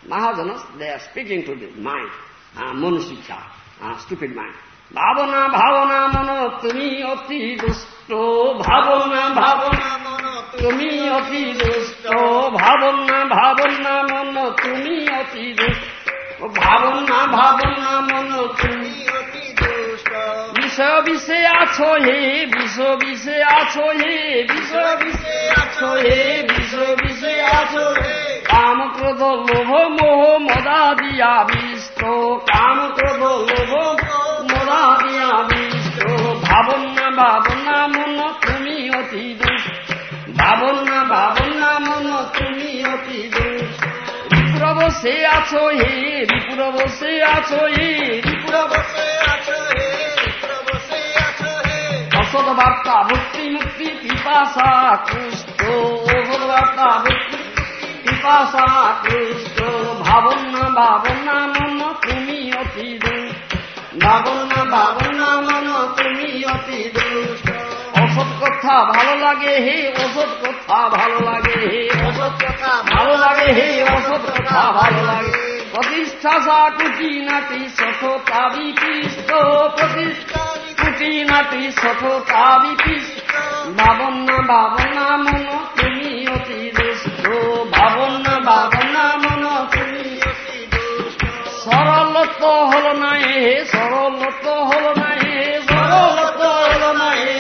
Mahajanas, they are speaking to the mind, Manushika, stupid mind. Bhavana, bhavana, mano, tumi oti dusto. Bhavana, bhavana, mano, tumi oti dusto. Bhavana, bhavana, mano, tumi oti dusto. Bhavana, bhavana, mano, tumi oti dusto. Visha, vishe, acho, he, visha, vishe, acho, he, visha, vishe, acho, he, visha, vishe, acho, he. Kam, krodha, lobha, moha, madadiya, visto. Kam, krodha, lobha, modadiya, visto. Bhavana, bhavana, mano, tumi oti dusto. Bhavana, bhavana, mano, tumi oti dusto. Ripura bose acho he, ripura bose acho he, ripura bose acho he, ripura bose acho he. Asad varta mukti mukti pipasa Kristo. Asad varta mukti pipasa Kristo. Bhavana, bhavana, mano, tumi oti dusto. Bhavana, bhavana, mano, tumi oti dusto. অসৎ কথা ভালো লাগে হে, অসৎ কথা ভালো লাগে হে, অসৎ কথা ভালো লাগে হে, অসৎ কথা ভালো লাগে। প্রতিষ্ঠা সা কুটি নাটি সততা বিপিষ্ট, প্রতিষ্ঠা কুটি নাটি সততা বিপিষ্ট। ভাবনা, ভাবনা, মন তুমি অতি দুষ্ট। ভাবনা, ভাবনা, মন তুমি অতি দুষ্ট। সরলত হল না হে, সরলত হল না হে, সরলত হল না হে,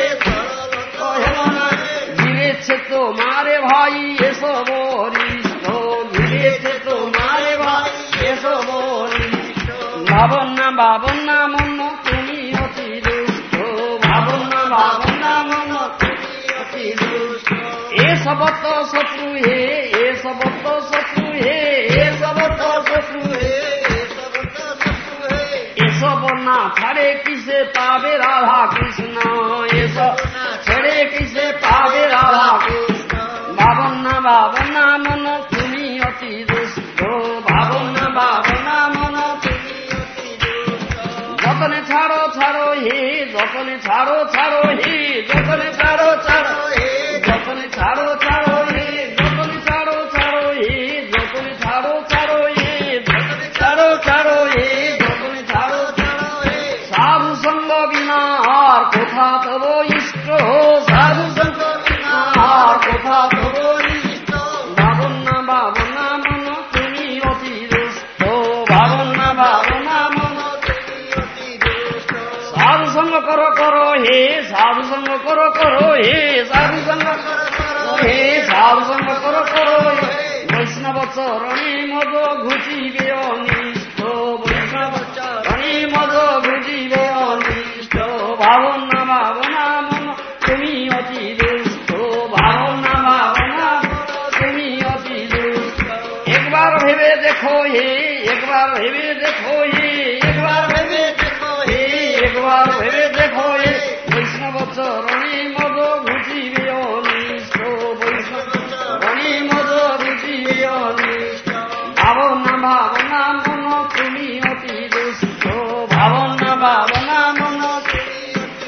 গিরেছে তোমারে ভাই এসব অরিষ্ট, গিরেছে তোমারে ভাই এসব অরিষ্ট। ভাবনা, ভাবনা, মন তুমি অতি দুষ্ট। ভাবনা, ভাবনা, মন তুমি অতি দুষ্ট। এসব তো শত্রু হে, এসব তো শত্রু হে, এসব তো শত্রু হে, এসব তো শত্রু হে। এসব না ছাড়ে কিসে পাবে রাধা কৃষ্ণ, এসব না ছেড়ে কিসে পাবে রাধা কৃষ্ণ। ভাবনা, ভাবনা, মন তুমি অতি দুষ্ট। ভাবনা, ভাবনা, মন তুমি অতি দুষ্ট। যতনে ছাড়ো ছাড়ো হে, যতনে ছাড়ো ছাড়ো হে, যতনে ছাড়ো ছাড়ো হে, যতনে ছাড়ো ছাড়ো হে, যতনে ছাড়ো ছাড়ো হে, যতনে ছাড়ো ছাড়ো হে, যতনে ছাড়ো ছাড়ো হে, যতনে ছাড়ো ছাড়ো হে। সাধু সঙ্গ বিনা আর কোথা তব ইষ্ট, সাধু সঙ্গ বিনা আর কোথা তব ইষ্ট। ভাবনা, ভাবনা, মন তুমি অতি দুষ্ট। ভাবনা, ভাবনা, মন তুমি অতি দুষ্ট। সাধু সঙ্গ করো করো হে, সাধু সঙ্গ করো করো হে, সাধু সঙ্গ করো করো হে, সাধু সঙ্গ করো করো হে। বৈষ্ণব চরণে মদ ঘুচিবে অনিষ্ট, বৈষ্ণব চরণে মদ ঘুচিবে অনিষ্ট। ভাবনা, ভাবনা, মন তুমি অতি দুষ্ট। ভাবনা, ভাবনা, মন তুমি অতি দুষ্ট। একবার ভেবে দেখো হে, একবার ভেবে দেখো হে, একবার ভেবে দেখো হে, একবার ভেবে দেখো হে। বৈষ্ণব চরণে মদ ঘুচিবে অনিষ্ট, বৈষ্ণব চরণে মদ ঘুচিবে অনিষ্ট। ভাবনা, ভাবনা, মন তুমি অতি দুষ্ট। ভাবনা, ভাবনা, মন তুমি অতি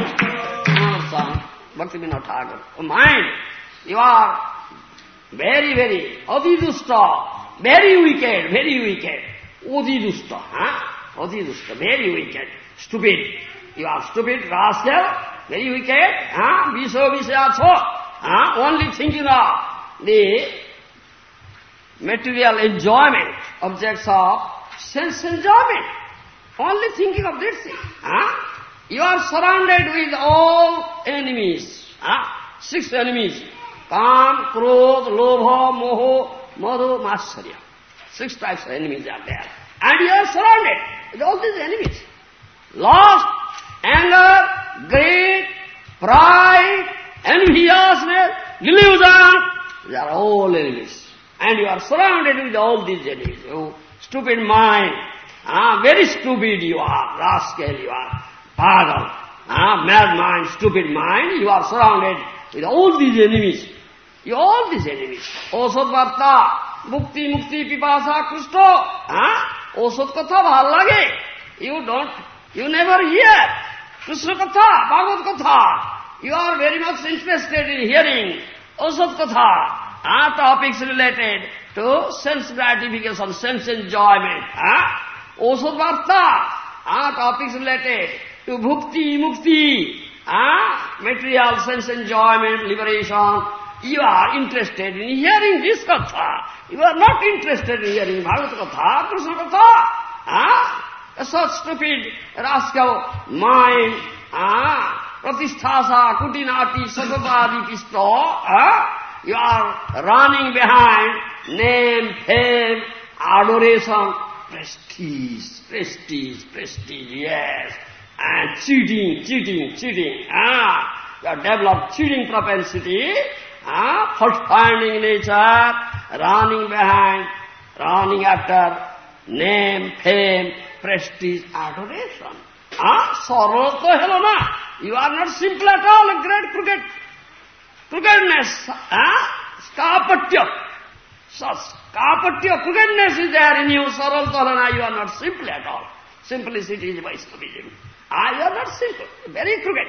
দুষ্ট। Bhaktivinoda Thakur, oh mind, you are very, very ati dusta, very wicked, very wicked. Ati dusta, ati dusta, very wicked, stupid. You are stupid, rascal, very wicked, viso visyacho, only thinking of the material enjoyment, objects of sense enjoyment, only thinking of this thing. You are surrounded with all enemies, 6 enemies, Kam, Krodh, Lobha, Moho, Madho, Matsarya. 6 types of enemies are there. And you are surrounded with all these enemies. Lust, anger, greed, pride, enviousness, delusion, they are all enemies. And you are surrounded with all these enemies. You stupid mind, very stupid you are, rascal you are, pagal, mad mind, stupid mind, you are surrounded with all these enemies. You all these enemies. Osad varta, mukti mukti pipasa Krishna. Osad katha bhal lage. You never hear Krishna katha, Bhagavad katha. You are very much interested in hearing Osad katha, topics related to sense gratification, sense enjoyment. Osodvarta, topics related to bhukti, mukti, material sense enjoyment, liberation. You are interested in hearing this katha. You are not interested in hearing Bhagavad katha, Krishna katha. Such stupid rascal mind, pratisthasa, kutinati, satapadi pisto. You are running behind name, fame, adoration, prestige, yes. And cheating. You have developed cheating propensity, fault-finding nature, running behind, running after name, fame, prestige, adoration. Sorrow to hell na. You are not simple at all, a great crookedness, skapatya. Such skapatya, crookedness is there in you, sorrow to hell na. You are not simple at all. Simplicity is Vaishnavism. You are not simple, very crooked.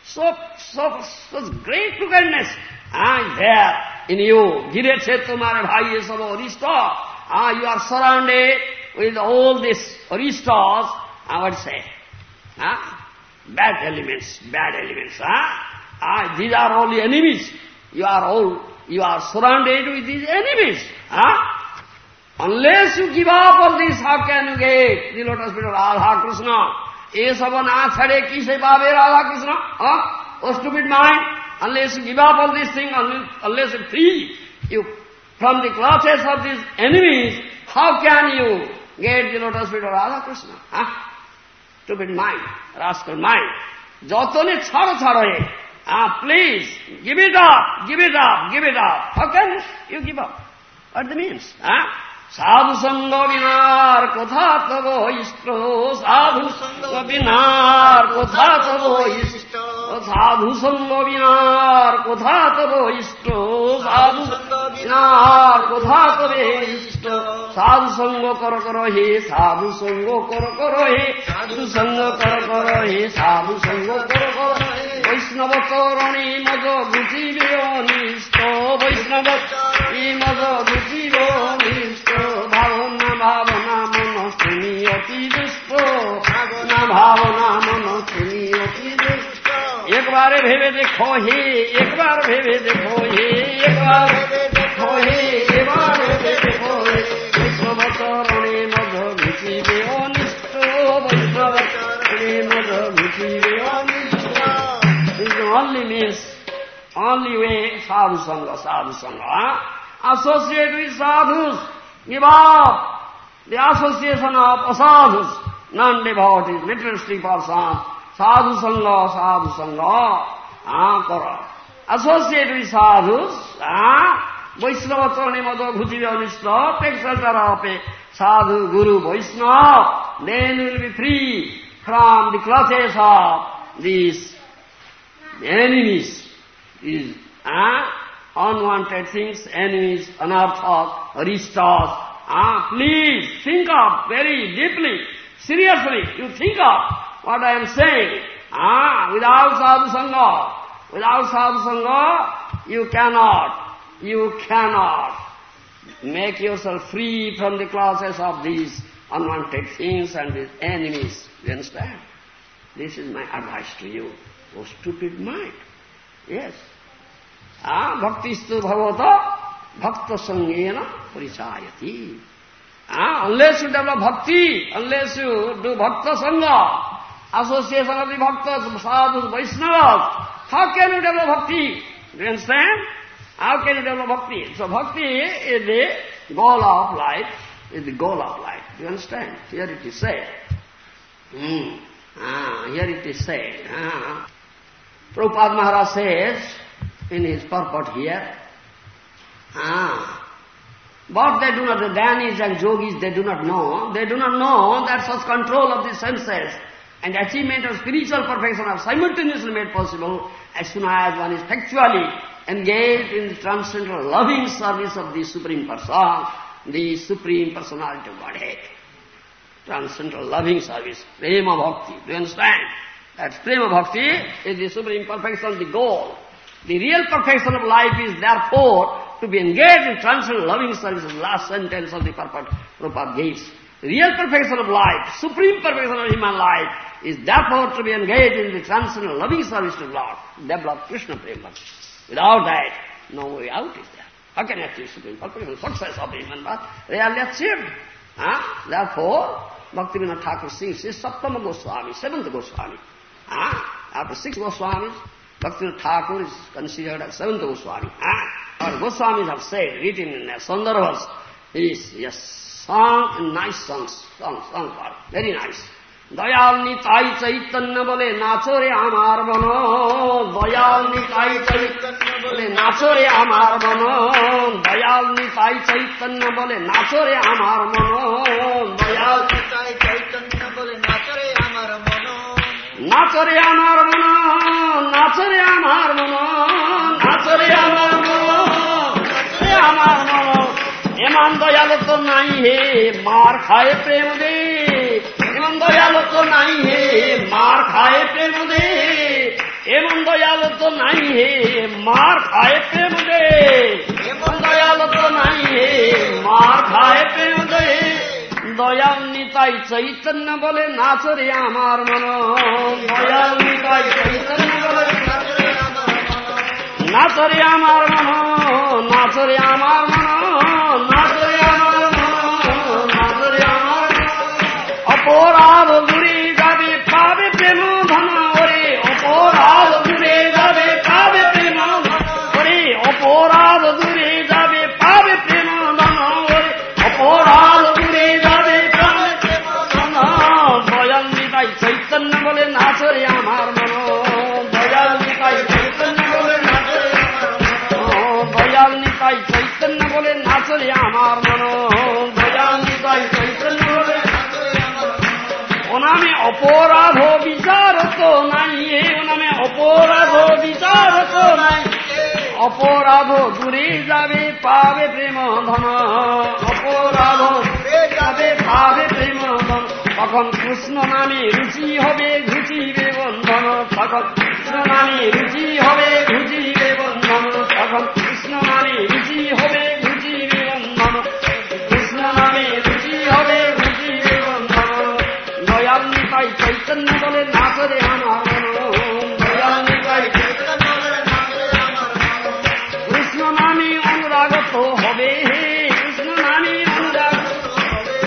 Such great crookedness is there in you. Gire che tumhare bhai sab arishta. You are surrounded with all these aristas, I would say. Bad elements. These are all enemies. You are surrounded with these enemies. Unless you give up all this, how can you get the lotus feet of Radha Krishna? Ye saba na chhade kise paave Radha Krishna? Oh stupid mind, unless you give up all these things, unless you free you from the clutches of these enemies, how can you get the lotus feet of Radha Krishna? Stupid mind, rascal mind. Jotone chhado hai. Please, give it up. How can you give up? What the means? Sadhu sanga vinar kotha tavo ishto. Sadhu sanga vinar kotha tavo ishto. Sadhu sanga vinar kotha tavo ishto. Sadhu sanga vinar kotha tavo ishto. Sadhu sanga karo he. Sadhu sanga karo he. Sadhu sanga karo he. Sadhu sanga karo he. Vaishnava karani maja bhuti vyonishto. Vaishnava karani maja bhuti vyonishto. Bhavana mano suniyati dushto. Bhavana mano suniyati dushto. एक बार भेवे देखो ही, एक बार भेवे देखो ही, एक बार देखो ही, एक बार भेवे देखो ही. वैष्णव चरणे मध भुति व्यनिष्टो. वैष्णव चरणे मध भुति व्यनिष्टो. This is the only means, only way, sadhu sangha. Associate with sadhus. Give up the association of asadhus, non-devotees, materialistic persons. Sadhu sangha, kara. Associate with sadhus, Vaishnava charane madha bhuti vyonishta. Take shelter of a sadhu, guru, Vaishnava. Then you will be free from the clutches of these enemies, these unwanted things, enemies, anarthas, aristas. Please think of very deeply, seriously, you think of what I am saying. Without sadhu sangha, you cannot make yourself free from the clutches of these unwanted things and these enemies. You understand? This is my advice to you. Oh stupid mind. Yes. Bhaktistu bhavata bhakta sangena parichayati. Unless you develop bhakti, unless you do bhakta sangha, association of the bhaktas, sadhus, Vaishnavas, how can you develop bhakti? Do you understand? How can you develop bhakti? So bhakti is the goal of life, Do you understand? Here it is said. Here it is said. Prabhupada Maharaj says in his purport here, but they do not, the Dhyanis and Yogis, they do not know that such control of the senses and achievement of spiritual perfection are simultaneously made possible as soon as one is factually engaged in the transcendental loving service of the Supreme Person, the Supreme Personality of Godhead. Transcendental loving service, Prema Bhakti. Do you understand? That Prema Bhakti is the Supreme Perfection, the goal. The real perfection of life is therefore to be engaged in transcendental loving service is the last sentence of the purport Prabhupada gives. Real perfection of life, supreme perfection of human life, is therefore to be engaged in the transcendental loving service to Lord, develop Krishna Prema. Without that, no way out is there. How can you achieve supreme perfection, success of the human life? Rarely achieved. Therefore, Bhaktivinoda Thakur sings his Saptama Goswami, seventh Goswami. After 6 Goswamis, Bhaktivinoda Thakur is considered as seventh Goswami. Our Goswamis have said, written in their Sandarbhas, he is sung nice songs for very nice. Dayal Nitai Chaitanya bole nacho re amar bano, Dayal Nitai Chaitanya bole nacho re amar bano, Dayal Nitai Chaitanya bole nacho re amar bano, Dayal Nitai Chaitanya bole nacho re amar bano, nacho re amar bano, nacho re amar bano, nacho re amar bano, nacho re amar bano. এমন দয়াল তো নাই হে মার খায় প্রেম দে, এমন দয়াল তো নাই হে মার খায় প্রেম দে, এমন দয়াল তো নাই হে মার খায় প্রেম দে, এমন দয়াল তো নাই হে মার খায় প্রেম দে, দয়াল নিতাই চৈতন্য বলে নাচরে আমার মন, দয়াল নিতাই চৈতন্য বলে নাচরে আমার মন, নাচরে আমার মন, নাচরে আমার মন, নাচরে আমার অপরাধ দূরে যাবে পাবে প্রেম ধন ওরে, অপরাধ দূরে যাবে পাবে প্রেম ধন ওরে, অপরাধ দূরে যাবে পাবে প্রেম ধন ওরে, অপরাধ দূরে যাবে পাবে প্রেম ধন, দয়াল নিতাই চৈতন্য বলে নাচরে আমার মন, দয়াল নিতাই চৈতন্য বলে নাচরে আমার মন, দয়াল নিতাই চৈতন্য বলে নাচরে আমার মন, দয়াল নিতাই চৈতন্য বলে ও নামে অপরাধ বিচার তো নাই, ও নামে অপরাধ বিচার তো নাই, অপরাধ দূরে যাবে পাবে প্রেম ধন, অপরাধ দূরে যাবে পাবে প্রেম ধন, তখন কৃষ্ণ নামে রুচি হবে ঘুচিবে বন্ধন, তখন কৃষ্ণ নামে রুচি হবে ঘুচিবে বন্ধন, তখন কৃষ্ণ নামে রুচি হবে ঘুচিবে বন্ধন, কৃষ্ণ নামে রুচি হবে ঘুচিবে বন্ধন, দয়াল নিতাই চৈতন্য বলে নাচরে আমার মন, দয়াল নিতাই চৈতন্য বলে নাচরে আমার মন, কৃষ্ণ নামে অনুরাগত হবে, কৃষ্ণ নামে অনুরাগত হবে,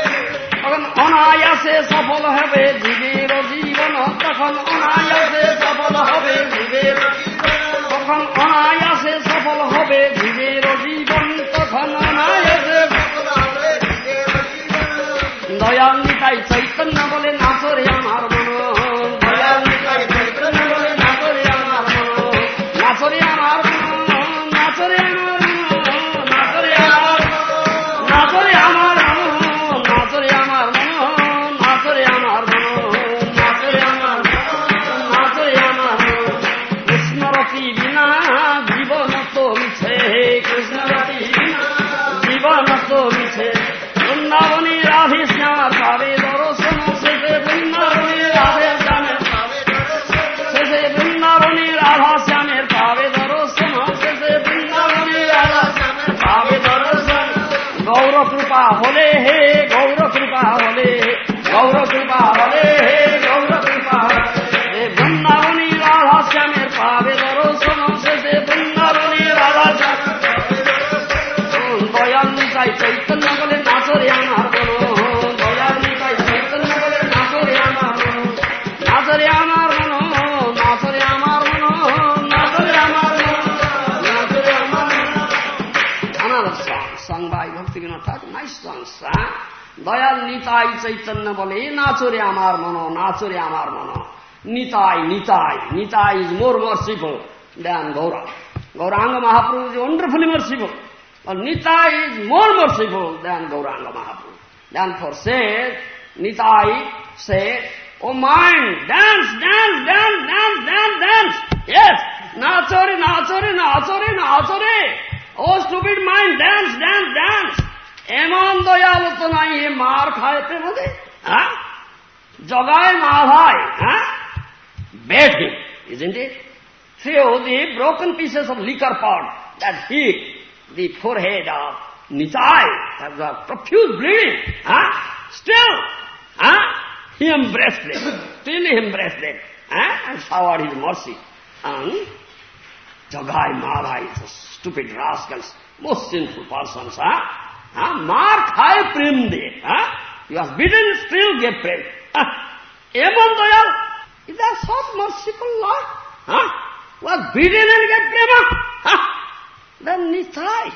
তখন অনায়াসে সফল হবে জীবের জীবন, তখন অনায়াসে সফল হবে জীবের জীবন, তখন অনায়াসে সফল হবে জীবের জীবন, তখন অনায়াসে সফল হবে জীবের জীবন, দয়াল নিতাই চৈতন্য বলে নাচরে আমার মন, দয়াল নিতাই চৈতন্য বলে নাচরে আমার মন, নাচরে আমার মন, নাচরে আমার মন, নাচরে আমার মন, নাচরে আমার মন, নাচরে আমার মন, নাচরে আমার মন, নাচরে আমার মন, নাচরে আমার মন, কৃষ্ণরতি বিনা জীবন তো মিছে, কৃষ্ণরতি বিনা জীবন তো মিছে, বৃন্দাবনী রাধে শ্যামার পাবে দর্শন, শেষে বৃন্দাবনী রাধে শ্যামের পাবে দর্শন, শেষে বৃন্দাবনী রাধা শ্যামের পাবে দর্শন, শেষে বৃন্দাবনী রাধা শ্যামের পাবে দর্শন, গৌর কৃপা হলে হে গৌর কৃপা হলে, গৌর কৃপা হলে হে গৌর কৃপা হলে, বৃন্দাবনী রাধা শ্যামের পাবে দর্শন, শেষে বৃন্দাবনী রাধা শ্যামের পাবে দর্শন, দয়াল নিতাই চৈতন্য বলে নাচরে আমার মন, দয়াল নিতাই চৈতন্য বলে নাচরে আমার মন, নাচরে আমার মন, নাচরে আমার মন, নাচরে আমার মন, নাচরে আমার মন। Another song sung by Bhaktivinoda Thakur, nice songs. Dayal Nitai Chaitanya বলে নাচরে আমার মন, নাচরে আমার মন, Nitai Nitai, Nitai is more merciful than Gaura. Gauranga Mahaprabhu is wonderfully merciful. But Nitai is more merciful than Gauranga Mahaprabhu. Therefore says, Nitai said, oh mind, dance, dance, dance, dance, dance, dance. Yes, nachore, nachore, nachore, nachore. Oh stupid mind, dance, dance, dance. এমন দয়াল তো নাই হে মার খায় প্রেমদে, জগায় মা ভাই, bait him, isn't it? Throw the broken pieces of liquor pot that he the forehead of Nitai. There was a profuse bleeding. Still, he embraced it. Still he embraced it. And showered his mercy. And Jagai, Madhai, the stupid rascals, most sinful persons. Mar khai prem de. He was beaten, still gave prem. Eman Dayal, is that such merciful Lord? Was beaten and get prema? Then Nitai.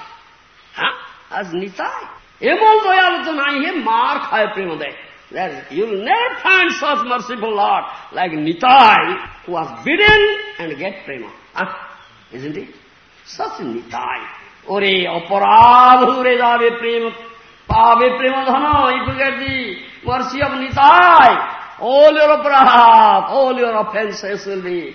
As Nitai. Eman Dayal to nahi hai, mar khai prem de. You'll never find such merciful Lord like Nitai, who was beaten and get prema. Isn't it? Such Nitai. Ore aparadh dure jave prema, pave prema dhana. If you get the mercy of Nitai, all your aparadh, all your offenses will be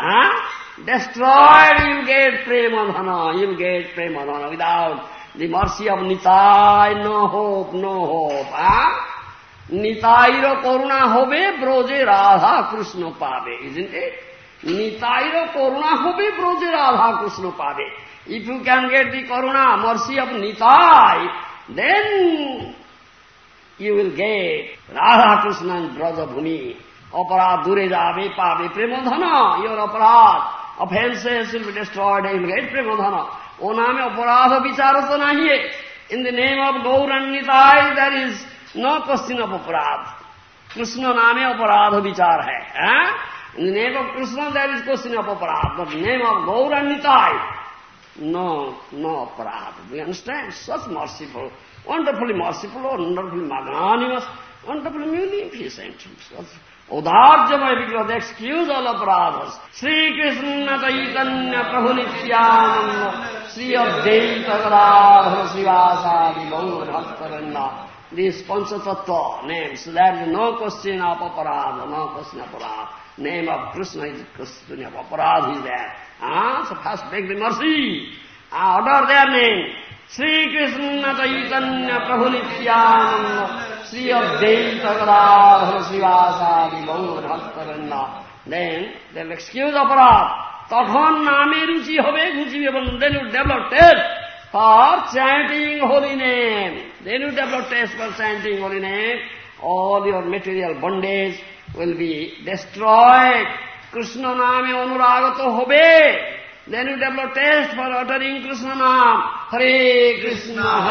destroyed. You'll get prema dhana. You'll get prema dhana. Without the mercy of Nitai, no hope, no hope. Nitairo koruna hobe broje Radha Krishna pabe, isn't it? Nitairo koruna hobe broje Radha Krishna pabe. If you can get the karuna, mercy of Nitai, then you will get Radha Krishna and Braja Bhumi. Aparad dure jave pabe premadhana. Your aparad, offenses will be destroyed, you will get premadhana. O name aparadha vichara to nahi hai. In the name of Gaur and Nitai, there is no question of aparadh. Krishna name aparadha vichar hai. In the name of Krishna there is question of aparadh. But in the name of Gaur and Nitai, no aparadh. Do you understand? Such merciful, wonderfully magnanimous, wonderfully munificent. Udharjamaya because they excuse all aparadhas. Sri Krishna Chaitanya Prabhu Nityananda Sri Advaita Gadadhara Srivasadi Gaur Bhaktaranda. These Panchatattva names, there is no question of aparadha, no question of aparadha. Name of Krishna is question of aparadha is there. So first beg the mercy. Order their name. Sri Krishna Chaitanya Prabhu Nityananda Sri Advaita Gadadhara Srivasadi Gaur Bhaktaranda. Then they'll excuse aparadha. Tathon name ruchi hobe guchi. Then you develop taste for chanting holy name. Then you develop taste for chanting holy name. All your material bondage will be destroyed. Krishna name anuragato hobe. Then you develop taste for uttering Krishna name. Hare Krishna,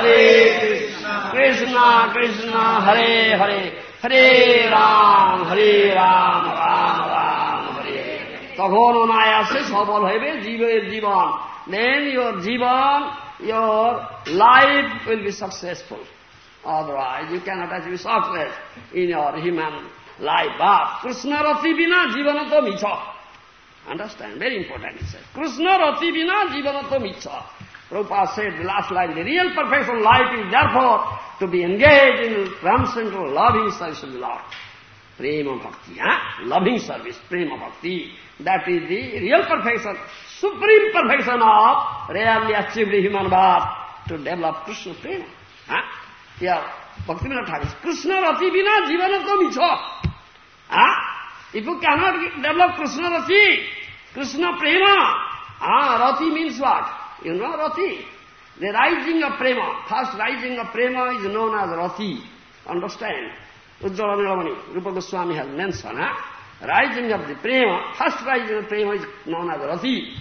Krishna Krishna, Hare Hare, Hare Ram, Ram Ram, Hare. Takhon onayase sabal hoibe jiver jivan. Then your jivan, your life will be successful. Otherwise, you cannot achieve success in your human life. But Krishna rati bina jivanato micha. Understand? Very important, he says. Krishna rati bina jivanato micha. Prabhupada said the last line, the real perfection life is therefore to be engaged in transcendental loving service of the Lord. Prema bhakti, loving service, prema bhakti. That is the real perfection, supreme perfection of rarely achieved human birth to develop Krishna prema. Here, Bhaktivinoda Thakur says, Krishna rati bina jivanato micha. If you cannot develop Krishna rati, Krishna prema, rati means what? You know rati. The rising of prema, first rising of prema is known as rati. Understand? Ujjvala Nilamani, Rupa Goswami has mentioned, rising of the prema, first rising of prema is known as rati.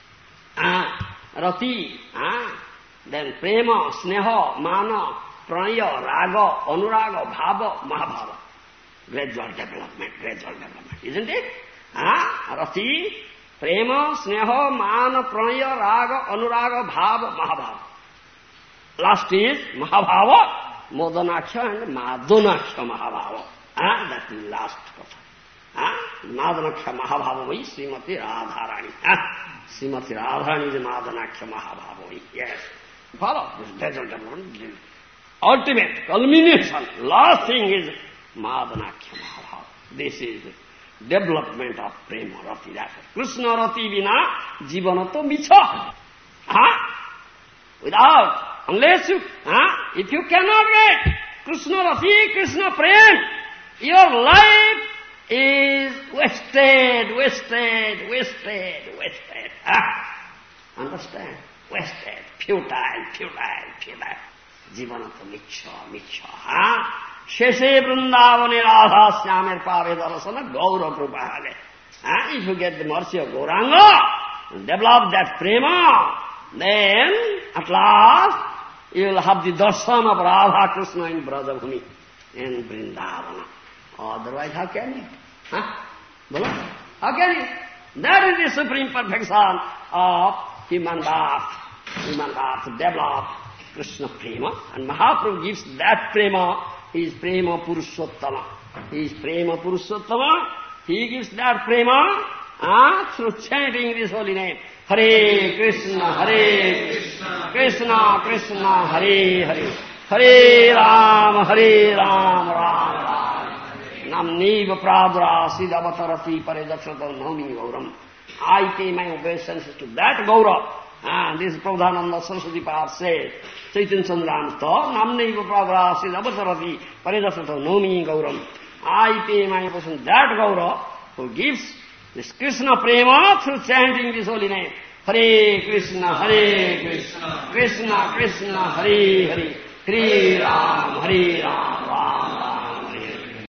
Rati, then prema, sneha, mana, pranaya, raga, anuraga, bhava, mahabhava. Gradual development, isn't it? Rati, prema, sneha, mana, pranaya, raga, anuraga, bhava, mahabhava. Last is mahabhava, modanaksha and madanaksha mahabhava. That is last person. Madanaksha mahabhava is Srimati Radharani. Srimati Radharani is madanaksha mahabhava. Yes. Follow this gradual development. Ultimate culmination, last thing is Madanakhya Mahabhava. This is development of prema rati. Krishna rati bina jivanato micha. Without, unless you, if you cannot get Krishna rati, Krishna prema, your life is wasted. Understand? wasted, futile. জীবন তো মিচ্ছ। শেষে বৃন্দাবনে রাধা শ্যামের পাবে দর্শন গৌর কৃপা হলে। If you get the mercy of Gauranga, develop that prema, then at last you will have the darshan of Radha Krishna in Brajabhumi, in Vrindavana. Otherwise, how can you? How can you? That is the supreme perfection of human birth. Human birth to develop Krishna prema, and Mahaprabhu gives that prema. He is prema Purushottama. He gives that prema through chanting this holy name. Hare Krishna, Krishna Krishna, Hare Hare, Hare Ram, Ram Ram. Namniva pradra siddhavatarati paridakshata naumi gauram. I pay my obeisances to that Gaura. This is Prabhupada Saraswati Pad said, Chaitanya Chandramasta, Namniva pradra siddhavatarati paridakshata naumi gauram. I pay my obeisance to that Gaura who gives this Krishna prema through chanting this holy name. Hare Krishna, Krishna Krishna, Hare Hare, Hare Ram, Ram.